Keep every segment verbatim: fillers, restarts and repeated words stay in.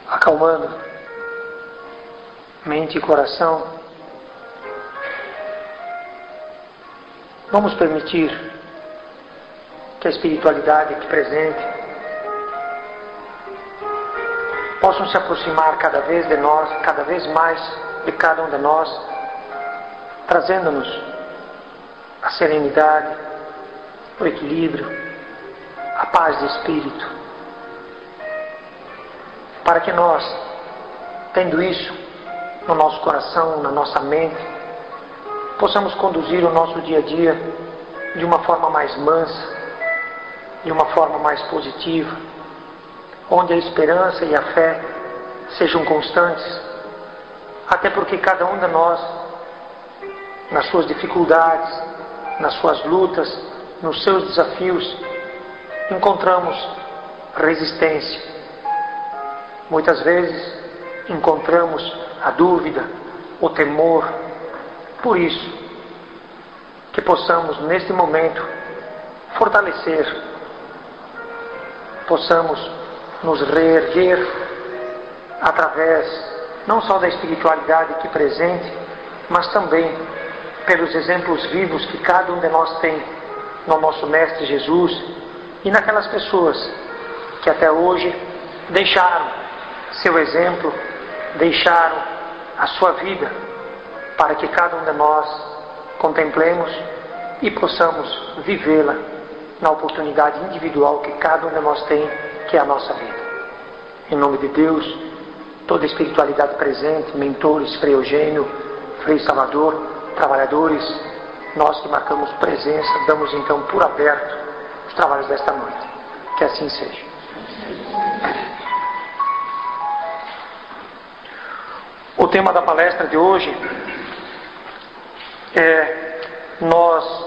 acalmando mente e coração, vamos permitir que a espiritualidade aqui presente possam se aproximar cada vez de nós, cada vez mais de cada um de nós, trazendo-nos a serenidade, o equilíbrio, a paz de espírito, para que nós, tendo isso no nosso coração, na nossa mente, possamos conduzir o nosso dia a dia de uma forma mais mansa, de uma forma mais positiva, onde a esperança e a fé sejam constantes, até porque cada um de nós, nas suas dificuldades, nas suas lutas, nos seus desafios, encontramos resistência. Muitas vezes encontramos a dúvida, o temor. Por isso, que possamos neste momento fortalecer, possamos nos reerguer através não só da espiritualidade aqui presente, mas também pelos exemplos vivos que cada um de nós tem no nosso Mestre Jesus e naquelas pessoas que até hoje deixaram seu exemplo, deixaram a sua vida, para que cada um de nós contemplemos e possamos vivê-la na oportunidade individual que cada um de nós tem, que é a nossa vida. Em nome de Deus, toda a espiritualidade presente, mentores, Frei Eugênio, Frei Salvador, trabalhadores, nós que marcamos presença, damos então por aberto os trabalhos desta noite. Que assim seja. O tema da palestra de hoje é, nós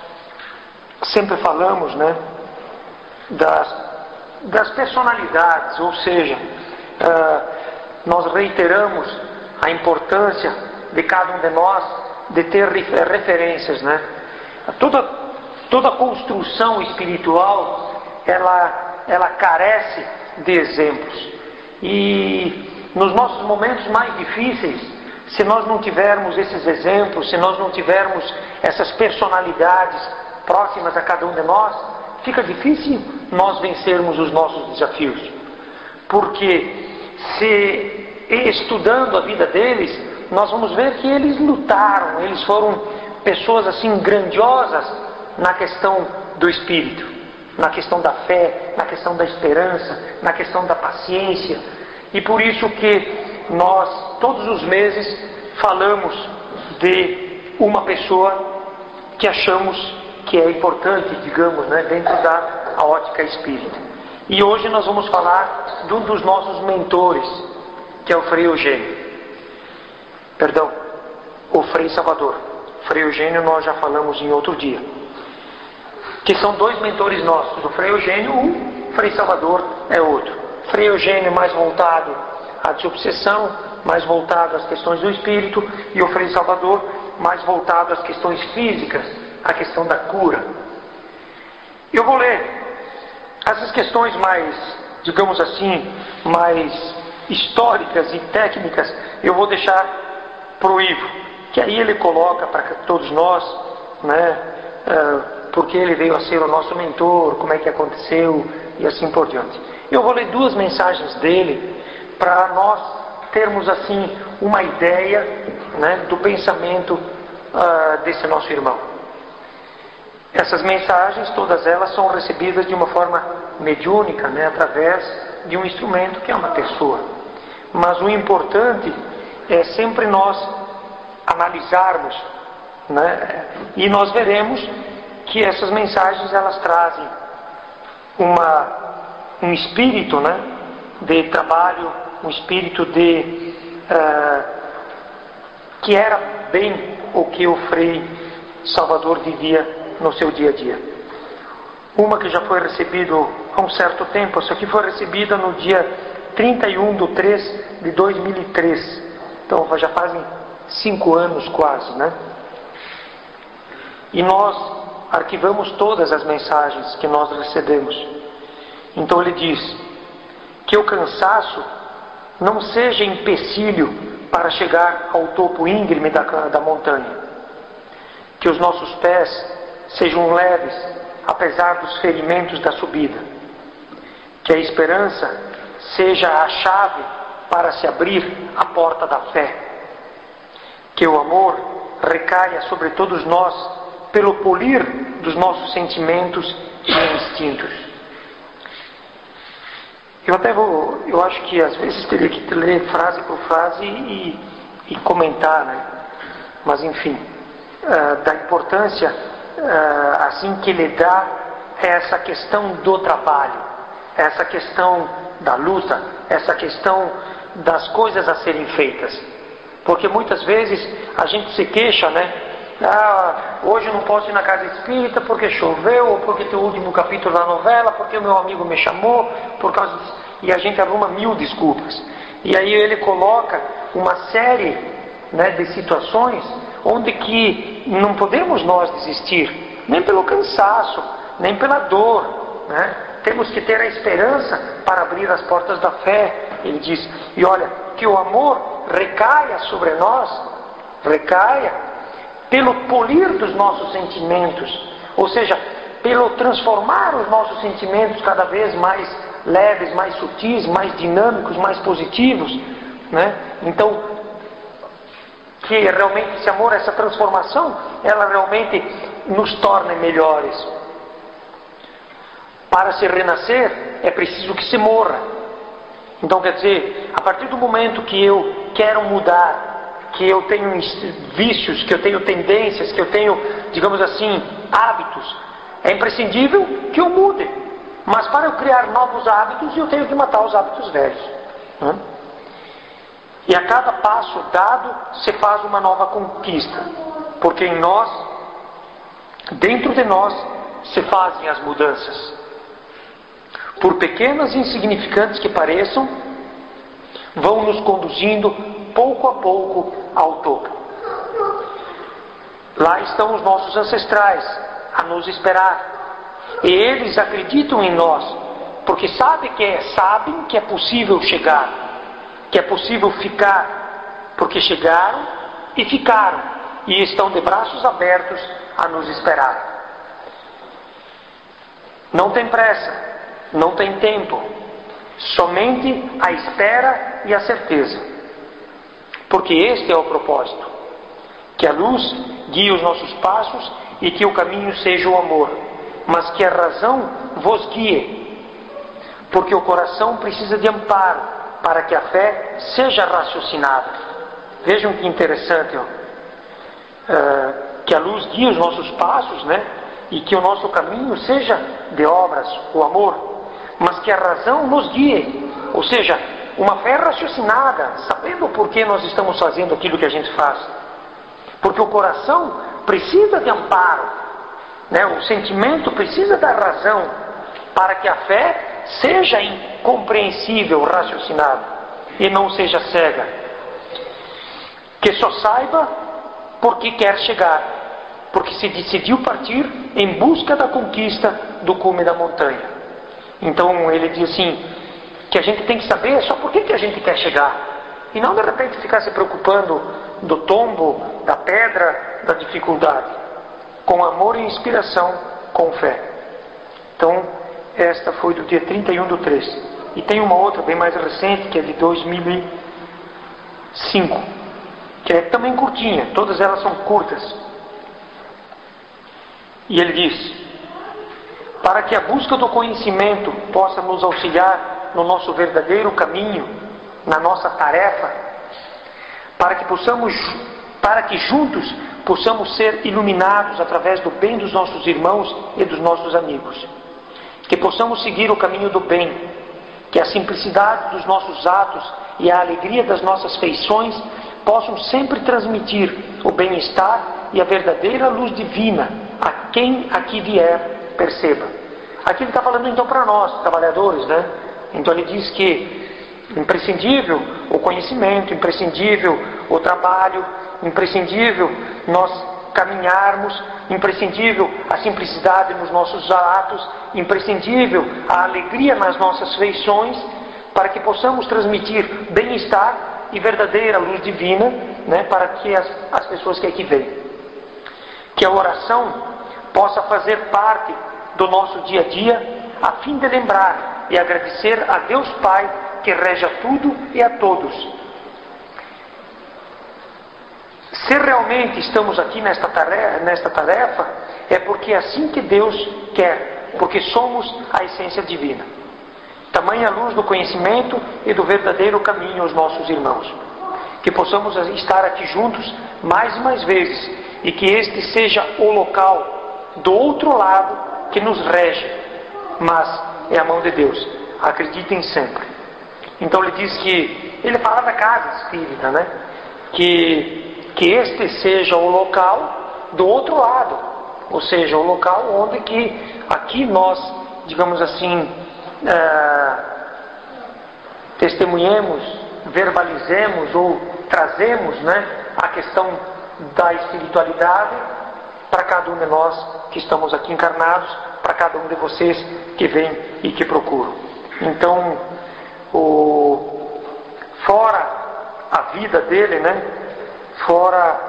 sempre falamos, né, das, das personalidades, ou seja, uh, nós reiteramos a importância de cada um de nós de ter referências, né? Toda, toda construção espiritual, ela, ela carece de exemplos. E nos nossos momentos mais difíceis, se nós não tivermos esses exemplos, se nós não tivermos essas personalidades próximas a cada um de nós, fica difícil nós vencermos os nossos desafios. Porque se estudando a vida deles, nós vamos ver que eles lutaram, eles foram pessoas assim grandiosas na questão do espírito, na questão da fé, na questão da esperança, na questão da paciência. E por isso que nós todos os meses falamos de uma pessoa que achamos que é importante, digamos, né, dentro da ótica espírita. E hoje nós vamos falar de um dos nossos mentores, que é o Frei Eugênio. Perdão, o Frei Salvador. Frei Eugênio nós já falamos em outro dia. Que são dois mentores nossos. O Frei Eugênio um, Frei Salvador é outro. Frei Eugênio mais voltado à desobsessão, mais voltado às questões do espírito, e o Frei Salvador mais voltado às questões físicas, à questão da cura. Eu vou ler essas questões mais, digamos assim, mais históricas e técnicas, eu vou deixar para o Ivo, que aí ele coloca para todos nós, né, uh, porque ele veio a ser o nosso mentor, como é que aconteceu e assim por diante. Eu vou ler duas mensagens dele para nós termos assim uma ideia, né, do pensamento uh, desse nosso irmão. Essas mensagens, todas elas são recebidas de uma forma mediúnica, né, através de um instrumento que é uma pessoa. Mas o importante é sempre nós analisarmos, né, e nós veremos que essas mensagens elas trazem uma, um espírito, né, de trabalho, um espírito de uh, que era bem o que o Frei Salvador vivia no seu dia a dia. Uma que já foi recebido há um certo tempo, essa aqui foi recebida no dia trinta e um de três de dois mil e três. Então já fazem cinco anos quase, né? E nós arquivamos todas as mensagens que nós recebemos. Então ele diz que o cansaço não seja empecilho para chegar ao topo íngreme da, da montanha. Que os nossos pés sejam leves, apesar dos ferimentos da subida. Que a esperança seja a chave para se abrir a porta da fé. Que o amor recaia sobre todos nós pelo polir dos nossos sentimentos e instintos. Eu até vou, eu acho que às vezes teria que ler frase por frase e, e comentar, né? Mas enfim, uh, da importância uh, assim que ele dá essa questão do trabalho, essa questão da luta, essa questão das coisas a serem feitas. Porque muitas vezes a gente se queixa, né? Ah, hoje eu não posso ir na casa espírita porque choveu, ou porque tem o último capítulo da novela, porque o meu amigo me chamou, por causa disso. E a gente arruma mil desculpas. E aí ele coloca uma série, né, de situações onde que não podemos nós desistir, nem pelo cansaço, nem pela dor, né? Temos que ter a esperança para abrir as portas da fé. Ele diz, e olha, que o amor recaia sobre nós, recaia pelo polir dos nossos sentimentos, ou seja, pelo transformar os nossos sentimentos cada vez mais leves, mais sutis, mais dinâmicos, mais positivos, né? Então, que realmente esse amor, essa transformação, ela realmente nos torne melhores. Para se renascer, é preciso que se morra. Então, quer dizer, a partir do momento que eu quero mudar, que eu tenho vícios, que eu tenho tendências, que eu tenho, digamos assim, hábitos, é imprescindível que eu mude. Mas para eu criar novos hábitos, eu tenho que matar os hábitos velhos, né? E a cada passo dado, se faz uma nova conquista. Porque em nós, dentro de nós, se fazem as mudanças. Por pequenas e insignificantes que pareçam, vão nos conduzindo pouco a pouco ao topo. Lá estão os nossos ancestrais a nos esperar. E eles acreditam em nós, porque sabem que é, sabem que é possível chegar, que é possível ficar, porque chegaram e ficaram, e estão de braços abertos a nos esperar. Não tem pressa, não tem tempo, somente a espera e a certeza. Porque este é o propósito, que a luz guie os nossos passos e que o caminho seja o amor, mas que a razão vos guie, porque o coração precisa de amparo para que a fé seja raciocinada. Vejam que interessante, ó. Uh, que a luz guie os nossos passos, né? E que o nosso caminho seja de obras, o amor, mas que a razão nos guie, ou seja, uma fé raciocinada, sabendo por que nós estamos fazendo aquilo que a gente faz. Porque o coração precisa de amparo, né? O sentimento precisa da razão para que a fé seja incompreensível, raciocinada, e não seja cega. Que só saiba por que quer chegar, porque se decidiu partir em busca da conquista do cume da montanha. Então ele diz assim, que a gente tem que saber só por que, que a gente quer chegar, e não de repente ficar se preocupando do tombo, da pedra, da dificuldade. Com amor e inspiração, com fé. Então, esta foi do dia trinta e um do três. E tem uma outra bem mais recente, que é de dois mil e cinco, que é também curtinha, todas elas são curtas. E ele diz, para que a busca do conhecimento possa nos auxiliar no nosso verdadeiro caminho, na nossa tarefa, para que possamos, para que juntos possamos ser iluminados através do bem dos nossos irmãos e dos nossos amigos, que possamos seguir o caminho do bem, que a simplicidade dos nossos atos e a alegria das nossas feições possam sempre transmitir o bem-estar e a verdadeira luz divina a quem aqui vier perceba. Aqui ele está falando então para nós, trabalhadores, né? Então ele diz que imprescindível o conhecimento, imprescindível o trabalho, imprescindível nós caminharmos, imprescindível a simplicidade nos nossos atos, imprescindível a alegria nas nossas feições, para que possamos transmitir bem-estar e verdadeira luz divina, né, para que as, as pessoas que aqui vêm. Que a oração possa fazer parte do nosso dia a dia, a fim de lembrar e agradecer a Deus Pai, que rege a tudo e a todos. Se realmente estamos aqui nesta tarefa, nesta tarefa, é porque é assim que Deus quer, porque somos a essência divina. Tamanha luz do conhecimento e do verdadeiro caminho aos nossos irmãos. Que possamos estar aqui juntos mais e mais vezes, e que este seja o local do outro lado que nos rege, mas é a mão de Deus. Acreditem sempre. Então ele diz que, ele fala da casa espírita, né? Que, que este seja o local do outro lado, ou seja, o local onde que aqui nós, digamos assim, é, testemunhemos, verbalizemos ou trazemos, né, a questão da espiritualidade para cada um de nós que estamos aqui encarnados, para cada um de vocês que vêm e que procuram. Então, o, fora a vida dele, né, fora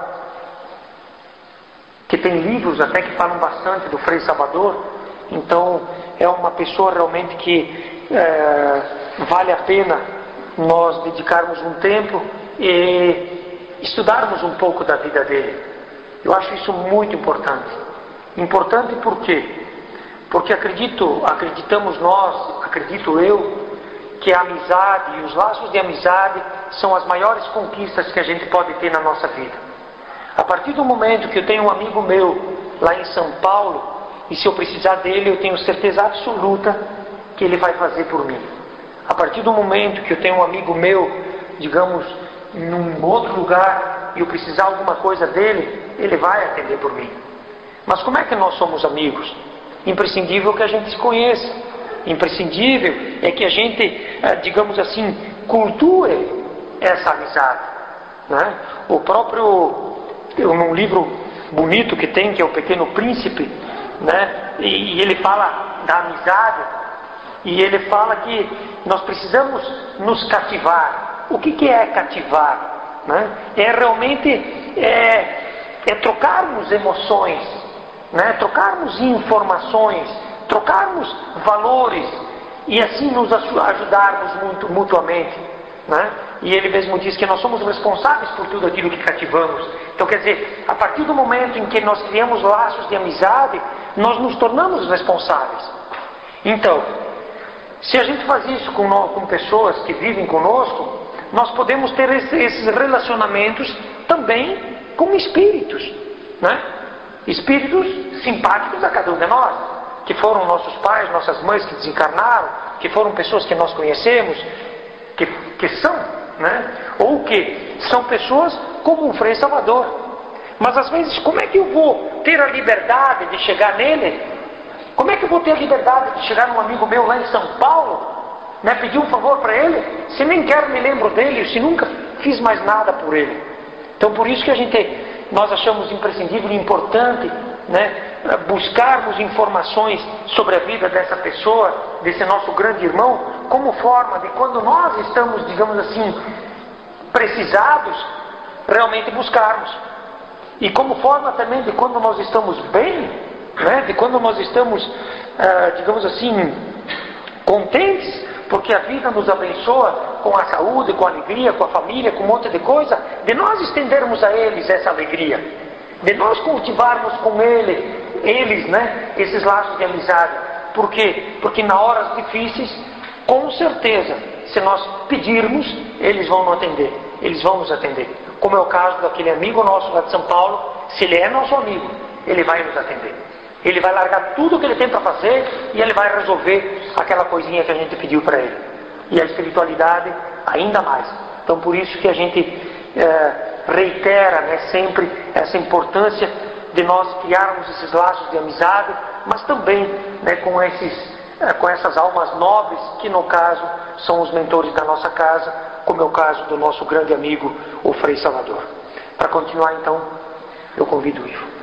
que tem livros até que falam bastante do Frei Salvador, então é uma pessoa realmente que é, vale a pena nós dedicarmos um tempo e estudarmos um pouco da vida dele. Eu acho isso muito importante. Importante por quê? Porque acredito, acreditamos nós, acredito eu, que a amizade e os laços de amizade são as maiores conquistas que a gente pode ter na nossa vida. A partir do momento que eu tenho um amigo meu lá em São Paulo, e se eu precisar dele, eu tenho certeza absoluta que ele vai fazer por mim. A partir do momento que eu tenho um amigo meu, digamos, num outro lugar, e eu precisar alguma coisa dele, ele vai atender por mim. Mas como é que nós somos amigos? Imprescindível que a gente se conheça. Imprescindível é que a gente, digamos assim, culture essa amizade, né? O próprio, num livro bonito que tem, que é o Pequeno Príncipe, né? E, e ele fala da amizade, e ele fala que nós precisamos nos cativar. O que, que é cativar? Né? É realmente é, é trocarmos emoções, né? Trocarmos informações, trocarmos valores e assim nos ajudarmos muito, mutuamente, né? E ele mesmo diz que nós somos responsáveis por tudo aquilo que cativamos. Então quer dizer, a partir do momento em que nós criamos laços de amizade, nós nos tornamos responsáveis. Então, se a gente faz isso com, nós, com pessoas que vivem conosco, nós podemos ter esse, esses relacionamentos também com espíritos, né? Espíritos simpáticos a cada um de nós, que foram nossos pais, nossas mães que desencarnaram, que foram pessoas que nós conhecemos, que, que são, né? Ou que são pessoas como um Frei Salvador. Mas às vezes, como é que eu vou ter a liberdade de chegar nele? Como é que eu vou ter a liberdade de chegar num amigo meu lá em São Paulo, né, pedir um favor para ele, se nem quero me lembro dele, se nunca fiz mais nada por ele? Então por isso que a gente, nós achamos imprescindível e importante, né, buscarmos informações sobre a vida dessa pessoa, desse nosso grande irmão, como forma de quando nós estamos, digamos assim, precisados, realmente buscarmos. E como forma também de quando nós estamos bem, né, de quando nós estamos, ah, digamos assim, contentes, porque a vida nos abençoa com a saúde, com a alegria, com a família, com um monte de coisa, de nós estendermos a eles essa alegria, de nós cultivarmos com ele, eles, né, esses laços de amizade. Por quê? Porque na horas difíceis, com certeza, se nós pedirmos, eles vão nos atender, eles vão nos atender. Como é o caso daquele amigo nosso lá de São Paulo, se ele é nosso amigo, ele vai nos atender. Ele vai largar tudo o que ele tem para fazer e ele vai resolver aquela coisinha que a gente pediu para ele. E a espiritualidade ainda mais. Então por isso que a gente é, reitera, né, sempre essa importância de nós criarmos esses laços de amizade, mas também, né, com, esses, é, com essas almas nobres que no caso são os mentores da nossa casa, como é o caso do nosso grande amigo, o Frei Salvador. Para continuar então, eu convido o Ivo.